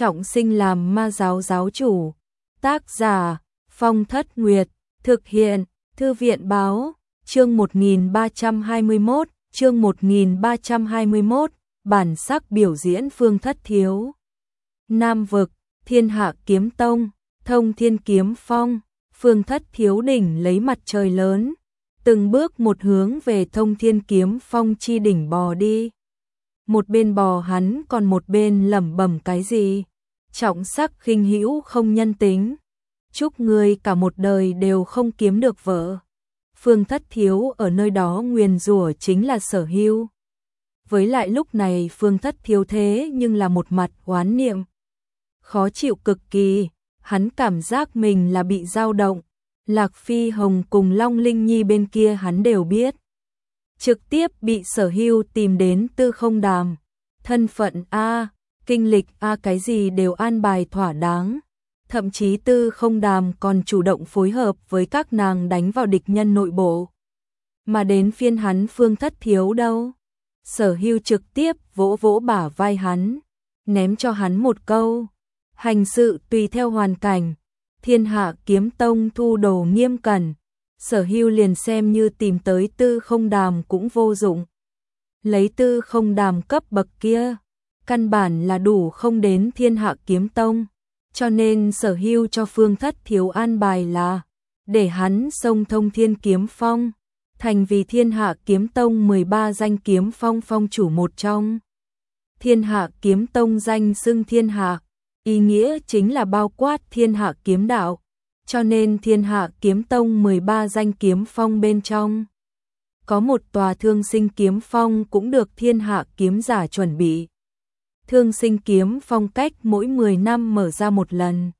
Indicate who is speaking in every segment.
Speaker 1: trọng sinh làm ma giáo giáo chủ. Tác giả Phong Thất Nguyệt, thực hiện Thư viện Báo, chương 1321, bản sắc biểu diễn Phương Thất Thiếu. Nam vực, Thiên Hạ Kiếm Tông, Thông Thiên Kiếm Phong, Phương Thất Thiếu đỉnh lấy mặt trời lớn, từng bước một hướng về Thông Thiên Kiếm Phong chi đỉnh bò đi. Một bên bò hắn còn một bên lẩm bẩm cái gì, trọng sắc khinh hữu không nhân tính, chúc ngươi cả một đời đều không kiếm được vợ. Phương Thất Thiếu ở nơi đó nguyền rủa chính là Sở Hưu. Với lại lúc này Phương Thất Thiếu thế nhưng là một mặt oán niệm, khó chịu cực kỳ, hắn cảm giác mình là bị dao động. Lạc Phi Hồng cùng Long Linh Nhi bên kia hắn đều biết. Trực tiếp bị Sở Hưu tìm đến Tư Không Đàm, thân phận A, kinh lịch A cái gì đều an bài thỏa đáng. Thậm chí Tư Không Đàm còn chủ động phối hợp với các nàng đánh vào địch nhân nội bộ. Mà đến phiên hắn Phương Thất Thiếu đâu? Sở Hưu trực tiếp vỗ vỗ bả vai hắn, ném cho hắn một câu: hành sự tùy theo hoàn cảnh, Thiên Hạ Kiếm Tông thu đồ nghiêm cẩn. Sở Hưu liền xem như tìm tới Tư Không Đàm cũng vô dụng. Lấy Tư Không Đàm cấp bậc kia, căn bản là đủ không đến Thiên Hạ Kiếm Tông. Cho nên Sở Hưu cho Phương Thất Thiếu an bài là để hắn xông Thông Thiên Kiếm Phong, thành vì Thiên Hạ Kiếm Tông 13 danh kiếm phong phong chủ một trong. Thiên Hạ Kiếm Tông danh xưng thiên hạ, ý nghĩa chính là bao quát thiên hạ kiếm đạo, cho nên Thiên Hạ Kiếm Tông 13 danh kiếm phong bên trong có một tòa Thương Sinh Kiếm Phong cũng được thiên hạ kiếm giả chuẩn bị. Thương Sinh Kiếm Phong cách mỗi 10 năm mở ra một lần.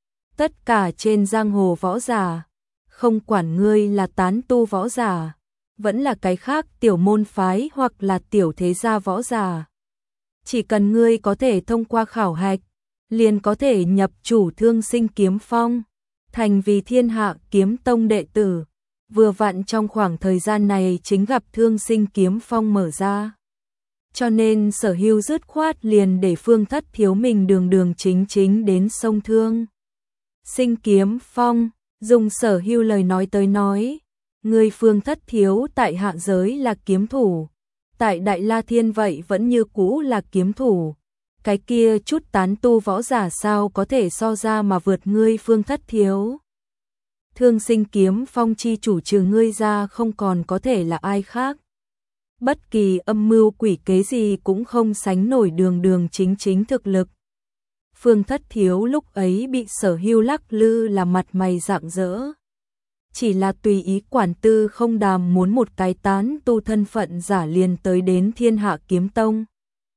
Speaker 1: Tất cả trên giang hồ võ giả, không quản ngươi là tán tu võ giả, vẫn là cái khác tiểu môn phái hoặc là tiểu thế gia võ giả, chỉ cần ngươi có thể thông qua khảo hạch, liền có thể nhập chủ Thương Sinh Kiếm Phong, thành vì Thiên Hạ Kiếm Tông đệ tử. Vừa vặn trong khoảng thời gian này chính gặp Thương Sinh Kiếm Phong mở ra. Cho nên Sở Hưu dứt khoát liền để Phương Thất Thiếu mình đường đường chính chính đến sông Thương Sinh Kiếm Phong. Dùng Sở Hưu lời nói tới nói, người Phương Thất Thiếu tại hạ giới là kiếm thủ, tại Đại La Thiên vậy vẫn như cũ là kiếm thủ. Cái kia chút tán tu võ giả sao có thể so ra mà vượt ngươi Phương Thất Thiếu. Thương Sinh Kiếm Phong chi chủ trừ ngươi ra không còn có thể là ai khác. Bất kỳ âm mưu quỷ kế gì cũng không sánh nổi đường đường chính chính thực lực. Phương Thất Thiếu lúc ấy bị Sở Hưu lắc lư là mặt mày rạng rỡ. Chỉ là tùy ý quản Tư Không Đàm muốn một cái tán tu thân phận giả liền tới đến Thiên Hạ Kiếm Tông.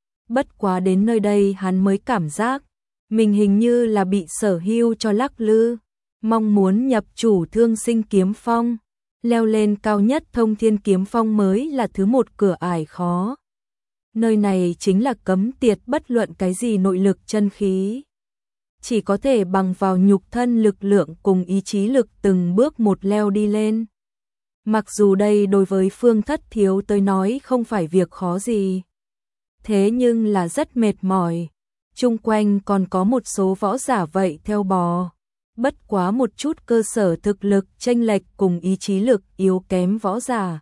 Speaker 1: Bất quá đến nơi đây hắn mới cảm giác mình hình như là bị Sở Hưu cho lắc lư, mong muốn nhập chủ Thương Sinh Kiếm Phong, leo lên cao nhất Thông Thiên Kiếm Phong mới là thứ một cửa ải khó. Nơi này chính là cấm tiệt bất luận cái gì nội lực chân khí, chỉ có thể bằng vào nhục thân lực lượng cùng ý chí lực từng bước một leo đi lên. Mặc dù đây đối với Phương Thất Thiếu tới nói không phải việc khó gì, thế nhưng là rất mệt mỏi. Chung quanh còn có một số võ giả vậy theo bò, bất quá một chút cơ sở thực lực chênh lệch cùng ý chí lực yếu kém võ giả,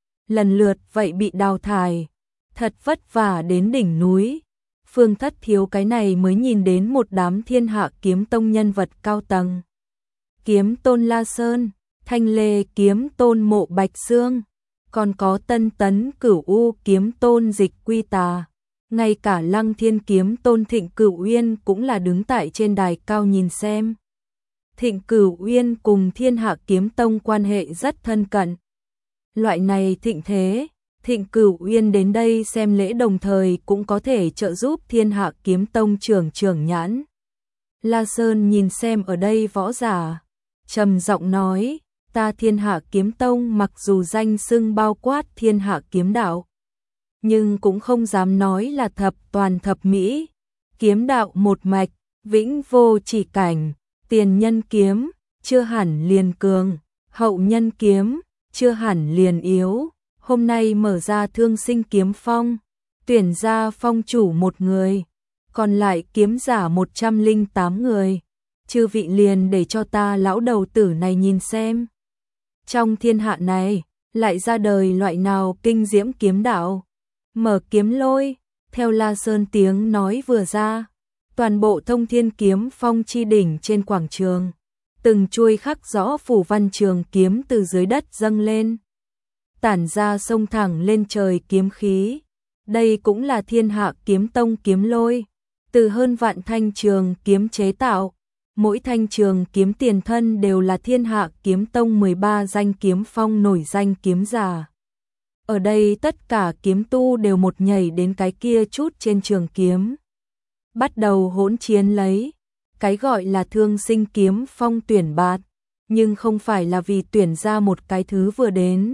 Speaker 1: lần lượt vậy bị đào thải. Thật vất vả đến đỉnh núi, Phương Thất Thiếu cái này mới nhìn đến một đám Thiên Hạ Kiếm Tông nhân vật cao tầng. Kiếm Tôn La Sơn, Thanh Lê Kiếm Tôn Mộ Bạch Xương, còn có Tân Tấn Cửu U Kiếm Tôn Dịch Quy Tà, ngay cả Lăng Thiên Kiếm Tôn Thịnh Cửu Uyên cũng là đứng tại trên đài cao nhìn xem. Thịnh Cửu Uyên cùng Thiên Hạ Kiếm Tông quan hệ rất thân cận. Loại này thịnh thế, Thịnh Cửu Uyên đến đây xem lễ đồng thời cũng có thể trợ giúp Thiên Hạ Kiếm Tông trưởng nhãn. La Sơn nhìn xem ở đây võ giả, trầm giọng nói, ta Thiên Hạ Kiếm Tông mặc dù danh xưng bao quát thiên hạ kiếm đạo, nhưng cũng không dám nói là thập toàn thập mỹ. Kiếm đạo một mạch, vĩnh vô chỉ cảnh, tiền nhân kiếm, chưa hẳn liền cường, hậu nhân kiếm, chưa hẳn liền yếu. Hôm nay mở ra Thương Sinh Kiếm Phong, tuyển ra phong chủ một người, còn lại kiếm giả 108 người. Chư vị liền để cho ta lão đầu tử này nhìn xem. Trong thiên hạ này, lại ra đời loại nào kinh diễm kiếm đạo. Mở kiếm lôi, theo La Sơn tiếng nói vừa ra, toàn bộ Thông Thiên Kiếm Phong chi đỉnh trên quảng trường, từng chuôi khắc rõ phủ văn trường kiếm từ dưới đất dâng lên, tản ra sông thẳng lên trời kiếm khí. Đây cũng là Thiên Hạ Kiếm Tông kiếm lôi, từ hơn vạn thanh trường kiếm chế tạo, mỗi thanh trường kiếm tiền thân đều là Thiên Hạ Kiếm Tông 13 danh kiếm phong nổi danh kiếm giả. Ở đây tất cả kiếm tu đều một nhảy đến cái kia chút trên trường kiếm, bắt đầu hỗn chiến lấy. Cái gọi là thương sinh kiếm phong tuyển bạt, nhưng không phải là vì tuyển ra một cái thứ vừa đến,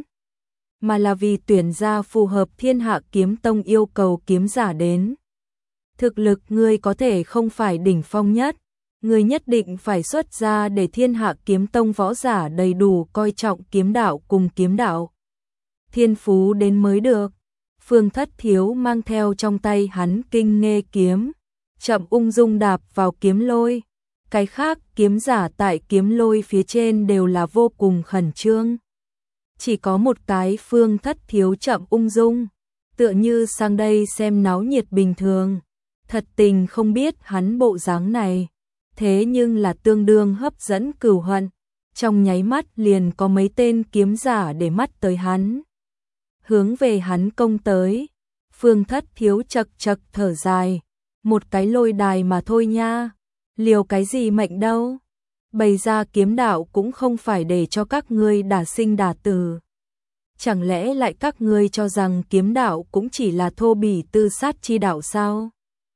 Speaker 1: mà là vì tuyển ra phù hợp Thiên Hạ Kiếm Tông yêu cầu kiếm giả đến. Thực lực ngươi có thể không phải đỉnh phong nhất, ngươi nhất định phải xuất ra để Thiên Hạ Kiếm Tông võ giả đầy đủ coi trọng kiếm đạo cùng kiếm đạo thiên phú đến mới được. Phương Thất Thiếu mang theo trong tay hắn Kinh Nghê kiếm, chậm ung dung đạp vào kiếm lôi. Cái khác kiếm giả tại kiếm lôi phía trên đều là vô cùng khẩn trương. Chỉ có một cái Phương Thất Thiếu chậm ung dung, tựa như sang đây xem náo nhiệt bình thường. Thật tình không biết hắn bộ dáng này, thế nhưng là tương đương hấp dẫn cửu hận. Trong nháy mắt liền có mấy tên kiếm giả để mắt tới hắn, hướng về hắn công tới. Phương Thất Thiếu chật chật thở dài, một cái lôi đài mà thôi nha, liều cái gì mệnh đâu. Bày ra kiếm đạo cũng không phải để cho các ngươi đả sinh đả tử. Chẳng lẽ lại các ngươi cho rằng kiếm đạo cũng chỉ là thô bỉ tư sát chi đạo sao?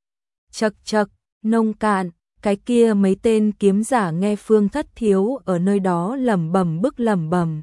Speaker 1: Chật chật, nông cạn. Cái kia mấy tên kiếm giả nghe Phương Thất Thiếu ở nơi đó lẩm bẩm bức lẩm bẩm,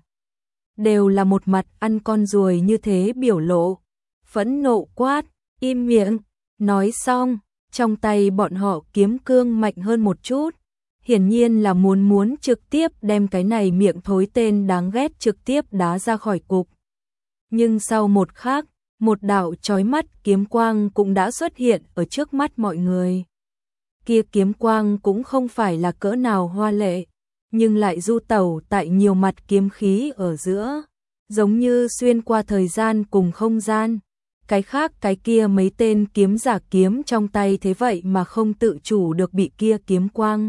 Speaker 1: đều là một mặt ăn con ruồi như thế biểu lộ, phẫn nộ quát, im miệng. Nói xong, trong tay bọn họ kiếm cương mạnh hơn một chút, hiển nhiên là muốn trực tiếp đem cái này miệng thối tên đáng ghét trực tiếp đá ra khỏi cục. Nhưng sau một khắc, một đạo chói mắt kiếm quang cũng đã xuất hiện ở trước mắt mọi người. Kia kiếm quang cũng không phải là cỡ nào hoa lệ, nhưng lại du tẩu tại nhiều mặt kiếm khí ở giữa, giống như xuyên qua thời gian cùng không gian. Cái khác cái kia mấy tên kiếm giả kiếm trong tay thế vậy mà không tự chủ được bị kia kiếm quang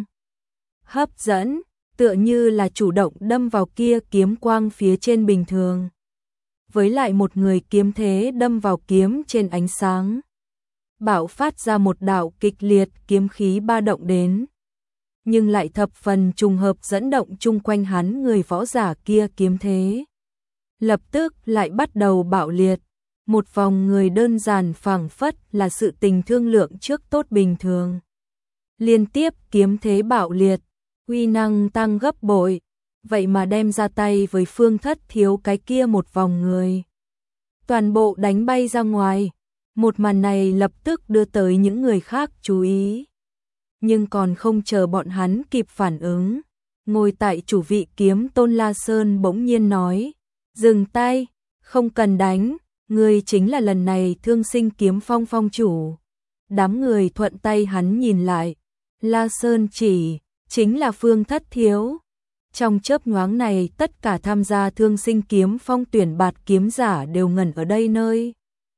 Speaker 1: hấp dẫn, tựa như là chủ động đâm vào kia kiếm quang phía trên bình thường. Với lại một người kiếm thế đâm vào kiếm trên ánh sáng, bạo phát ra một đạo kịch liệt kiếm khí ba động đến, nhưng lại thập phần trùng hợp dẫn động chung quanh hắn người võ giả kia kiếm thế. Lập tức lại bắt đầu bạo liệt, một vòng người đơn giản phảng phất là sự tình thương lượng trước tốt bình thường. Liên tiếp kiếm thế bạo liệt, uy năng tăng gấp bội, vậy mà đem ra tay với Phương Thất Thiếu cái kia một vòng người, toàn bộ đánh bay ra ngoài. Một màn này lập tức đưa tới những người khác chú ý. Nhưng còn không chờ bọn hắn kịp phản ứng, ngồi tại chủ vị kiếm tôn La Sơn bỗng nhiên nói, dừng tay, không cần đánh, ngươi chính là lần này thương sinh kiếm phong phong chủ. Đám người thuận tay hắn nhìn lại, La Sơn chỉ, chính là Phương Thất Thiếu. Trong chớp nhoáng này tất cả tham gia thương sinh kiếm phong tuyển bạt kiếm giả đều ngẩn ở đây nơi.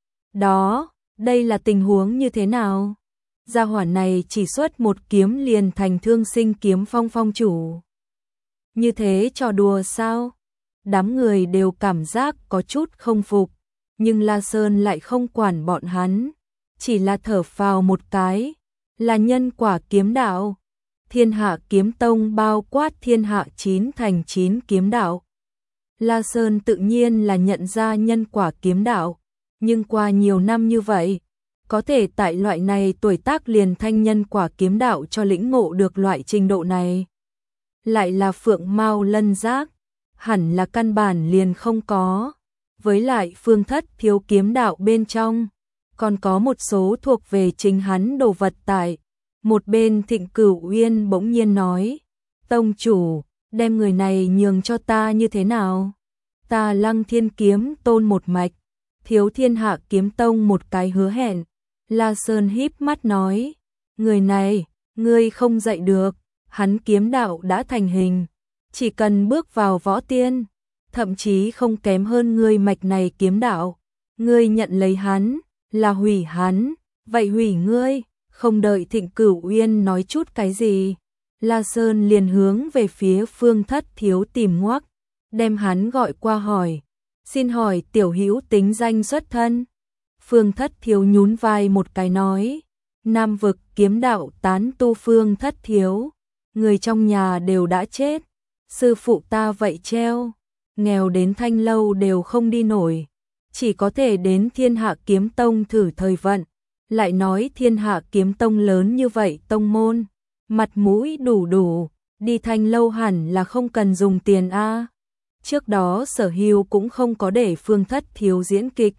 Speaker 1: Đó, đây là tình huống như thế nào? Gia hỏa này chỉ xuất một kiếm liền thành thương sinh kiếm phong phong chủ. Như thế trò đùa sao? Đám người đều cảm giác có chút không phục, nhưng La Sơn lại không quản bọn hắn, chỉ là thở phào một cái, là nhân quả kiếm đạo. Thiên Hạ Kiếm Tông bao quát thiên hạ 9 thành 9 kiếm đạo. La Sơn tự nhiên là nhận ra nhân quả kiếm đạo, nhưng qua nhiều năm như vậy, có thể tại loại này tuổi tác liền thanh nhân quả kiếm đạo cho lĩnh ngộ được loại trình độ này. Lại là phượng mao lân giác, hẳn là căn bản liền không có. Với lại Phương Thất Thiếu kiếm đạo bên trong, còn có một số thuộc về chính hắn đồ vật tại. Một bên Thịnh Cửu Uyên bỗng nhiên nói, tông chủ, đem người này nhường cho ta như thế nào? Ta Lăng Thiên Kiếm Tôn một mạch, thiếu Thiên Hạ Kiếm Tông một cái hứa hẹn. La Sơn híp mắt nói, người này, ngươi không dạy được, hắn kiếm đạo đã thành hình, chỉ cần bước vào võ tiên, thậm chí không kém hơn ngươi mạch này kiếm đạo, ngươi nhận lấy hắn, là hủy hắn, vậy hủy ngươi. Không đợi Thịnh Cửu Uyên nói chút cái gì, La Sơn liền hướng về phía Phương Thất Thiếu tìm ngoắc, đem hắn gọi qua hỏi, xin hỏi tiểu hữu tính danh xuất thân. Phương Thất Thiếu nhún vai một cái nói, Nam vực kiếm đạo tán tu Phương Thất Thiếu, người trong nhà đều đã chết, sư phụ ta vậy treo, nghèo đến Thanh Lâu đều không đi nổi, chỉ có thể đến Thiên Hạ Kiếm Tông thử thời vận. Lại nói Thiên Hạ Kiếm Tông lớn như vậy tông môn, mặt mũi đủ, đi Thanh Lâu hẳn là không cần dùng tiền a. Trước đó Sở Hưu cũng không có để Phương Thất Thiếu diễn kịch,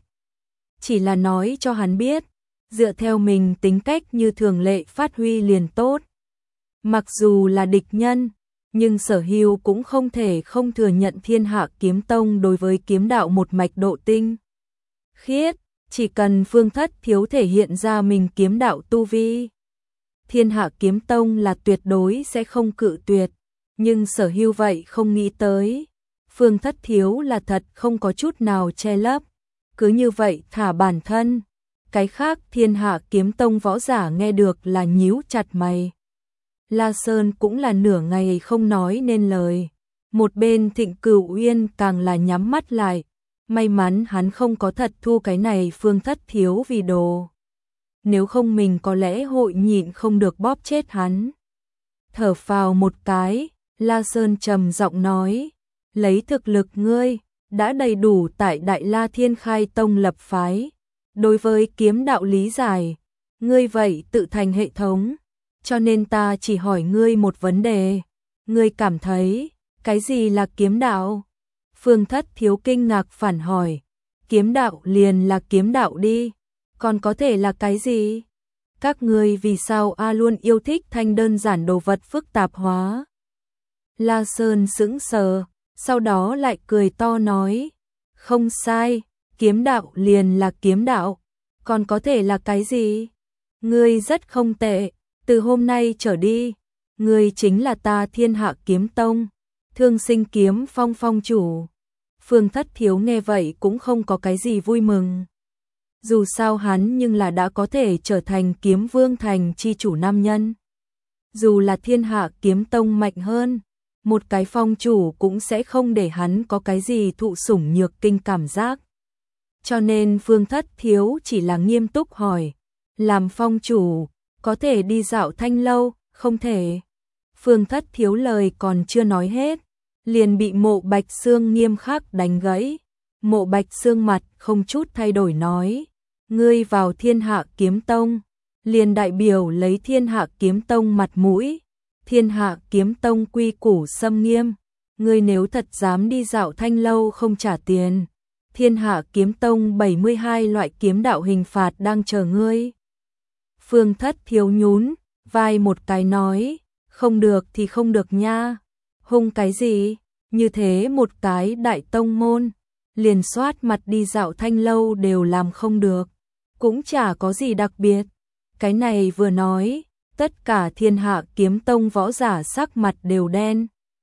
Speaker 1: chỉ là nói cho hắn biết, dựa theo mình tính cách như thường lệ phát huy liền tốt. Mặc dù là địch nhân, nhưng Sở Hưu cũng không thể không thừa nhận Thiên Hạ Kiếm Tông đối với kiếm đạo một mạch độ tinh khiết. Chỉ cần Phương Thất Thiếu thể hiện ra mình kiếm đạo tu vi, Thiên Hạ Kiếm Tông là tuyệt đối sẽ không cự tuyệt, nhưng Sở Hưu vậy không nghĩ tới, Phương Thất Thiếu là thật không có chút nào che lấp, cứ như vậy thả bản thân. Cái khác Thiên Hạ Kiếm Tông võ giả nghe được là nhíu chặt mày. La Sơn cũng là nửa ngày không nói nên lời, một bên Thịnh Cửu Uyên càng là nhắm mắt lại. May mắn hắn không có thật thu cái này Phương Thất Thiếu vì đồ. Nếu không mình có lẽ hội nhịn không được bóp chết hắn. Thở phào một cái, La Sơn trầm giọng nói, lấy thực lực ngươi, đã đầy đủ tại Đại La Thiên Khai Tông lập phái. Đối với kiếm đạo lý giải, ngươi vậy tự thành hệ thống, cho nên ta chỉ hỏi ngươi một vấn đề. Ngươi cảm thấy, cái gì là kiếm đạo? Phương Thất Thiếu kinh ngạc phản hỏi, kiếm đạo liền là kiếm đạo đi, còn có thể là cái gì? Các ngươi vì sao luôn yêu thích thanh đơn giản đồ vật phức tạp hóa? La Sơn sững sờ, sau đó lại cười to nói, không sai, kiếm đạo liền là kiếm đạo, còn có thể là cái gì? Ngươi rất không tệ, từ hôm nay trở đi, ngươi chính là ta Thiên Hạ Kiếm Tông, Thương Sinh Kiếm Phong phong chủ. Phương Thất Thiếu nghe vậy cũng không có cái gì vui mừng. Dù sao hắn nhưng là đã có thể trở thành Kiếm Vương thành chi chủ nam nhân. Dù là Thiên Hạ Kiếm Tông mạnh hơn, một cái phong chủ cũng sẽ không để hắn có cái gì thụ sủng nhược kinh cảm giác. Cho nên Phương Thất Thiếu chỉ là nghiêm túc hỏi, làm phong chủ, có thể đi dạo Thanh Lâu, không thể. Phương Thất Thiếu lời còn chưa nói hết, liền bị Mộ Bạch Xương nghiêm khắc đánh gãy. Mộ Bạch Xương mặt không chút thay đổi nói, ngươi vào Thiên Hạ Kiếm Tông, liền đại biểu lấy Thiên Hạ Kiếm Tông mặt mũi. Thiên Hạ Kiếm Tông quy củ xâm nghiêm, ngươi nếu thật dám đi dạo Thanh Lâu không trả tiền, Thiên Hạ Kiếm Tông 72 loại kiếm đạo hình phạt đang chờ ngươi. Phương Thất Thiếu nhún vai một cái nói, không được thì không được nha. Hung cái gì? Như thế một cái đại tông môn, liền soát mặt đi dạo Thanh Lâu đều làm không được, cũng chả có gì đặc biệt. Cái này vừa nói, tất cả Thiên Hạ Kiếm Tông võ giả sắc mặt đều đen.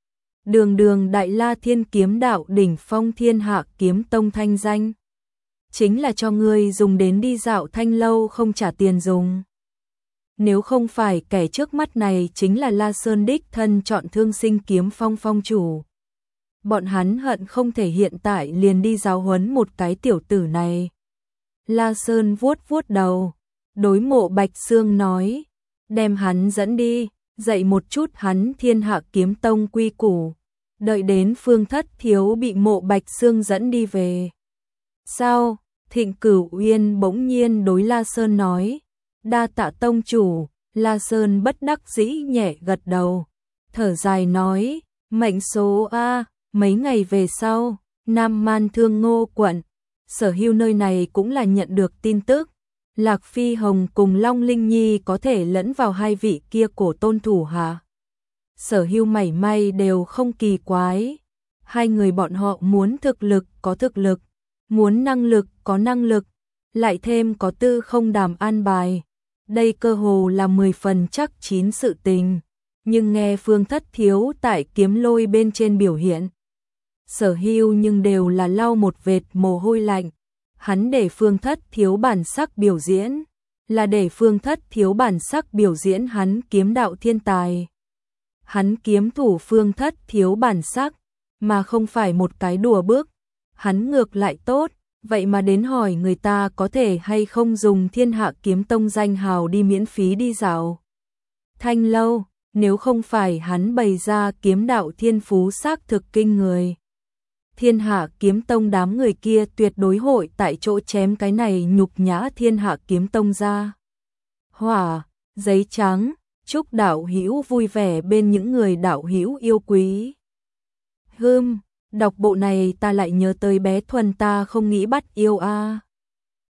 Speaker 1: Đường Đại La Thiên kiếm đạo đỉnh phong Thiên Hạ Kiếm Tông thanh danh, chính là cho ngươi dùng đến đi dạo Thanh Lâu không trả tiền dùng. Nếu không phải kẻ trước mắt này chính là La Sơn đích thân chọn Thương Sinh Kiếm Phong phong chủ, bọn hắn hận không thể hiện tại liền đi giáo huấn một cái tiểu tử này. La Sơn vuốt đầu, đối Mộ Bạch Xương nói, đem hắn dẫn đi, dạy một chút hắn Thiên Hạ Kiếm Tông quy củ. Đợi đến Phương Thất Thiếu bị Mộ Bạch Xương dẫn đi về. Sao? Thịnh Cửu Uyên bỗng nhiên đối La Sơn nói, đa tạ tông chủ. La Sơn bất đắc dĩ nhẹ gật đầu, thở dài nói, mệnh số a. Mấy ngày về sau, Nam Man Thương Ngô quận, Sở Hưu nơi này cũng là nhận được tin tức, Lạc Phi Hồng cùng Long Linh Nhi có thể lẫn vào hai vị kia cổ tôn thủ hạ. Sở Hưu mảy may đều không kỳ quái, hai người bọn họ muốn thực lực có thực lực, muốn năng lực có năng lực, lại thêm có tư không đàm an bài, đây cơ hồ là 10 phần chắc chín sự tình, nhưng nghe Phương Thất Thiếu tại Kiếm Lôi bên trên biểu hiện, sở hữu nhưng đều là lau một vệt mồ hôi lạnh. Hắn để Phương Thất Thiếu bản sắc biểu diễn, là để Phương Thất Thiếu bản sắc biểu diễn hắn kiếm đạo thiên tài. Hắn kiếm thủ Phương Thất Thiếu bản sắc, mà không phải một cái đùa bước. Hắn ngược lại tốt, vậy mà đến hỏi người ta có thể hay không dùng Thiên Hạ Kiếm Tông danh hào đi miễn phí đi dạo Thanh lâu, nếu không phải hắn bày ra kiếm đạo thiên phú xác thực kinh người. Thiên Hạ Kiếm Tông đám người kia tuyệt đối hội tại chỗ chém cái này nhục nhã Thiên Hạ Kiếm Tông ra. Hỏa, giấy trắng, chúc đạo hữu vui vẻ bên những người đạo hữu yêu quý. Đọc bộ này ta lại nhớ tới bé Thuần ta không nghĩ bắt yêu a.